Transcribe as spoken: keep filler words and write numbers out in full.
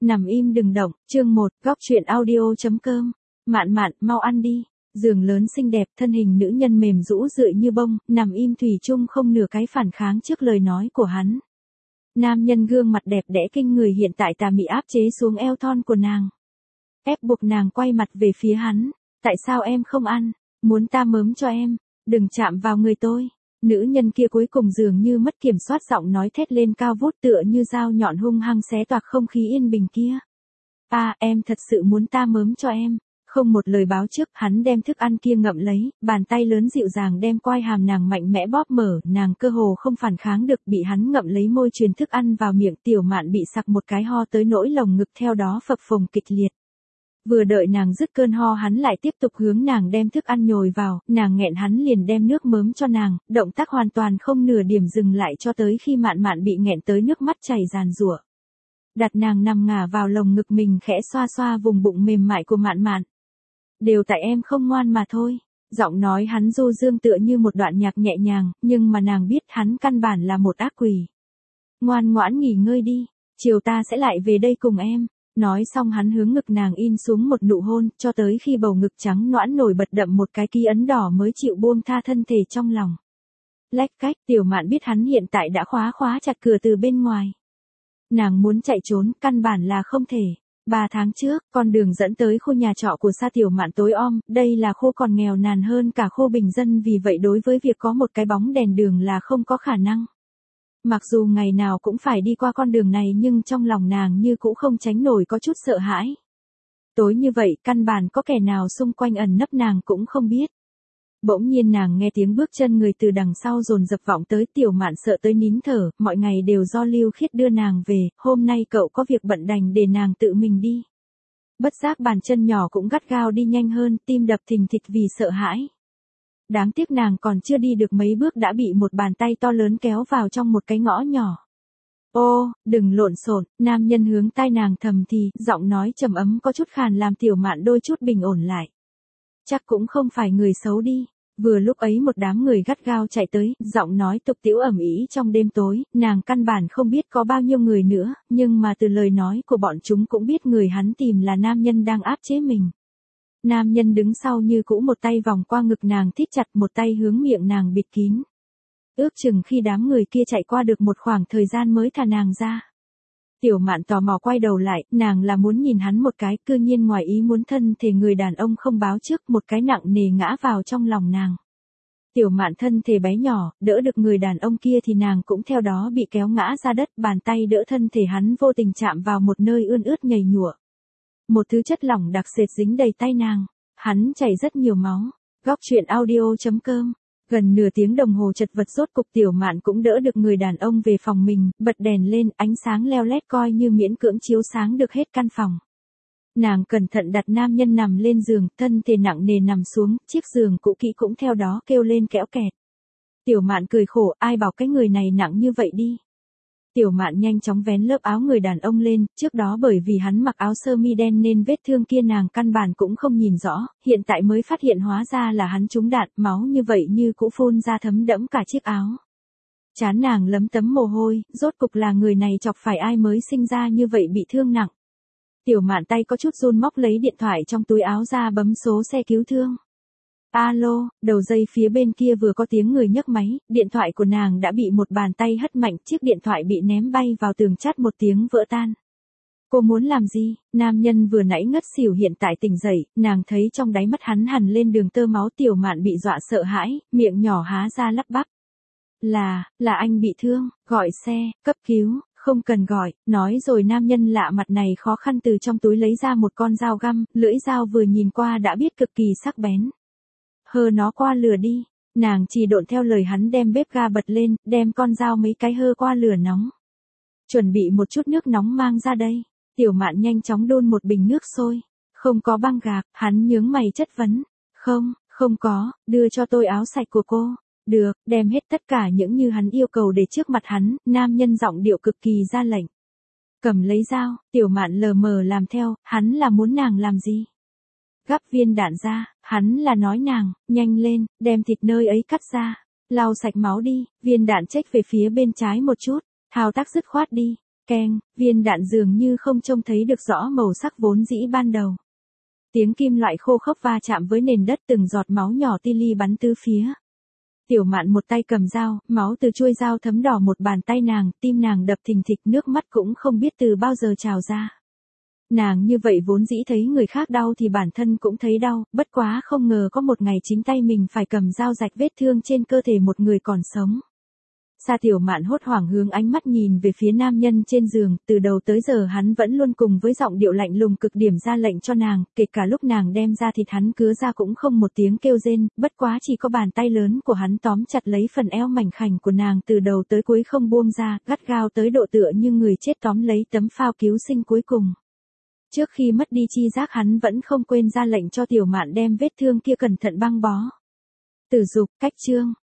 Nằm im đừng động, chương một, góc chuyện audio.com. Mạn mạn, mau ăn đi. Giường lớn xinh đẹp, thân hình nữ nhân mềm rũ rượi như bông, nằm im thủy chung không nửa cái phản kháng trước lời nói của hắn. Nam nhân gương mặt đẹp đẽ kinh người hiện tại tà mị áp chế xuống eo thon của nàng. Ép buộc nàng quay mặt về phía hắn. Tại sao em không ăn? Muốn ta mớm cho em? Đừng chạm vào người tôi. Nữ nhân kia cuối cùng dường như mất kiểm soát giọng nói thét lên cao vút tựa như dao nhọn hung hăng xé toạc không khí yên bình kia. À, em thật sự muốn ta mớm cho em. Không một lời báo trước, hắn đem thức ăn kia ngậm lấy, bàn tay lớn dịu dàng đem quai hàm nàng mạnh mẽ bóp mở, nàng cơ hồ không phản kháng được, bị hắn ngậm lấy môi truyền thức ăn vào miệng. Tiểu Mạn bị sặc một cái ho tới nỗi lồng ngực theo đó phập phồng kịch liệt. Vừa đợi nàng dứt cơn ho hắn lại tiếp tục hướng nàng đem thức ăn nhồi vào, nàng nghẹn hắn liền đem nước mớm cho nàng, động tác hoàn toàn không nửa điểm dừng lại cho tới khi Mạn Mạn bị nghẹn tới nước mắt chảy ràn rủa. Đặt nàng nằm ngả vào lồng ngực mình khẽ xoa xoa vùng bụng mềm mại của Mạn Mạn. Đều tại em không ngoan mà thôi. Giọng nói hắn du dương tựa như một đoạn nhạc nhẹ nhàng, nhưng mà nàng biết hắn căn bản là một ác quỷ. Ngoan ngoãn nghỉ ngơi đi, chiều ta sẽ lại về đây cùng em. Nói xong hắn hướng ngực nàng in xuống một nụ hôn, cho tới khi bầu ngực trắng nõn nổi bật đậm một cái ký ấn đỏ mới chịu buông tha thân thể trong lòng. Lách cách, Tiểu Mạn biết hắn hiện tại đã khóa khóa chặt cửa từ bên ngoài. Nàng muốn chạy trốn, căn bản là không thể. Ba tháng trước, con đường dẫn tới khu nhà trọ của Sa Tiểu Mạn tối om, đây là khu còn nghèo nàn hơn cả khu bình dân, vì vậy đối với việc có một cái bóng đèn đường là không có khả năng. Mặc dù ngày nào cũng phải đi qua con đường này nhưng trong lòng nàng như cũ không tránh nổi có chút sợ hãi. Tối như vậy, căn bản có kẻ nào xung quanh ẩn nấp nàng cũng không biết. Bỗng nhiên nàng nghe tiếng bước chân người từ đằng sau dồn dập vọng tới. Tiểu Mạn sợ tới nín thở, mọi ngày đều do Lưu Khiết đưa nàng về, hôm nay cậu có việc bận đành để nàng tự mình đi. Bất giác bàn chân nhỏ cũng gắt gao đi nhanh hơn, tim đập thình thịch vì sợ hãi. Đáng tiếc nàng còn chưa đi được mấy bước đã bị một bàn tay to lớn kéo vào trong một cái ngõ nhỏ. Ô, đừng lộn xộn, nam nhân hướng tai nàng thầm thì, giọng nói trầm ấm có chút khàn làm Tiểu Mạn đôi chút bình ổn lại. Chắc cũng không phải người xấu đi. Vừa lúc ấy một đám người gắt gao chạy tới, giọng nói tục tĩu ầm ĩ trong đêm tối, nàng căn bản không biết có bao nhiêu người nữa, nhưng mà từ lời nói của bọn chúng cũng biết người hắn tìm là nam nhân đang áp chế mình. Nam nhân đứng sau như cũ một tay vòng qua ngực nàng thít chặt, một tay hướng miệng nàng bịt kín. Ước chừng khi đám người kia chạy qua được một khoảng thời gian mới thả nàng ra. Tiểu Mạn tò mò quay đầu lại, nàng là muốn nhìn hắn một cái, cư nhiên ngoài ý muốn thân thể người đàn ông không báo trước, một cái nặng nề ngã vào trong lòng nàng. Tiểu Mạn thân thể bé nhỏ, đỡ được người đàn ông kia thì nàng cũng theo đó bị kéo ngã ra đất, bàn tay đỡ thân thể hắn vô tình chạm vào một nơi ươn ướt nhầy nhụa. Một thứ chất lỏng đặc sệt dính đầy tay nàng, hắn chảy rất nhiều máu. Góc chuyện audio.com. Gần nửa tiếng đồng hồ chật vật rốt cục Tiểu Mạn cũng đỡ được người đàn ông về phòng mình, bật đèn lên, ánh sáng leo lét coi như miễn cưỡng chiếu sáng được hết căn phòng. Nàng cẩn thận đặt nam nhân nằm lên giường, thân thể nặng nề nằm xuống, chiếc giường cũ kỹ cũng theo đó kêu lên kẽo kẹt. Tiểu Mạn cười khổ, ai bảo cái người này nặng như vậy đi. Tiểu Mạn nhanh chóng vén lớp áo người đàn ông lên, trước đó bởi vì hắn mặc áo sơ mi đen nên vết thương kia nàng căn bản cũng không nhìn rõ, hiện tại mới phát hiện hóa ra là hắn trúng đạn, máu như vậy như cũ phun ra thấm đẫm cả chiếc áo. Trán nàng lấm tấm mồ hôi, rốt cục là người này chọc phải ai mới sinh ra như vậy bị thương nặng. Tiểu Mạn tay có chút run móc lấy điện thoại trong túi áo ra bấm số xe cứu thương. Alo, đầu dây phía bên kia vừa có tiếng người nhấc máy, điện thoại của nàng đã bị một bàn tay hất mạnh, chiếc điện thoại bị ném bay vào tường chát một tiếng vỡ tan. Cô muốn làm gì? Nam nhân vừa nãy ngất xỉu hiện tại tỉnh dậy, nàng thấy trong đáy mắt hắn hằn lên đường tơ máu. Tiểu Mạn bị dọa sợ hãi, miệng nhỏ há ra lắp bắp. Là, là anh bị thương, gọi xe, cấp cứu. Không cần gọi, nói rồi nam nhân lạ mặt này khó khăn từ trong túi lấy ra một con dao găm, lưỡi dao vừa nhìn qua đã biết cực kỳ sắc bén. Hơ nó qua lửa đi, nàng chỉ độn theo lời hắn đem bếp ga bật lên, đem con dao mấy cái hơ qua lửa nóng. Chuẩn bị một chút nước nóng mang ra đây. Tiểu Mạn nhanh chóng đun một bình nước sôi. Không có băng gạc, hắn nhướng mày chất vấn. Không, không có, đưa cho tôi áo sạch của cô. Được, đem hết tất cả những như hắn yêu cầu để trước mặt hắn, nam nhân giọng điệu cực kỳ ra lệnh. Cầm lấy dao, Tiểu Mạn lờ mờ làm theo, hắn là muốn nàng làm gì? Gắp viên đạn ra, hắn là nói nàng, nhanh lên, đem thịt nơi ấy cắt ra, lau sạch máu đi, viên đạn chếch về phía bên trái một chút, thao tác dứt khoát đi. Keng, viên đạn dường như không trông thấy được rõ màu sắc vốn dĩ ban đầu. Tiếng kim loại khô khốc va chạm với nền đất, từng giọt máu nhỏ ti li bắn tứ phía. Tiểu Mạn một tay cầm dao, máu từ chuôi dao thấm đỏ một bàn tay nàng, tim nàng đập thình thịch, nước mắt cũng không biết từ bao giờ trào ra. Nàng như vậy vốn dĩ thấy người khác đau thì bản thân cũng thấy đau, bất quá không ngờ có một ngày chính tay mình phải cầm dao rạch vết thương trên cơ thể một người còn sống. Sa Tiểu Mạn hốt hoảng hướng ánh mắt nhìn về phía nam nhân trên giường, từ đầu tới giờ hắn vẫn luôn cùng với giọng điệu lạnh lùng cực điểm ra lệnh cho nàng, kể cả lúc nàng đem ra thịt hắn cứa ra cũng không một tiếng kêu rên, bất quá chỉ có bàn tay lớn của hắn tóm chặt lấy phần eo mảnh khảnh của nàng từ đầu tới cuối không buông ra, gắt gao tới độ tựa như người chết tóm lấy tấm phao cứu sinh cuối cùng. Trước khi mất đi chi giác hắn vẫn không quên ra lệnh cho Tiểu Mạn đem vết thương kia cẩn thận băng bó. Tử Dục, cách chương.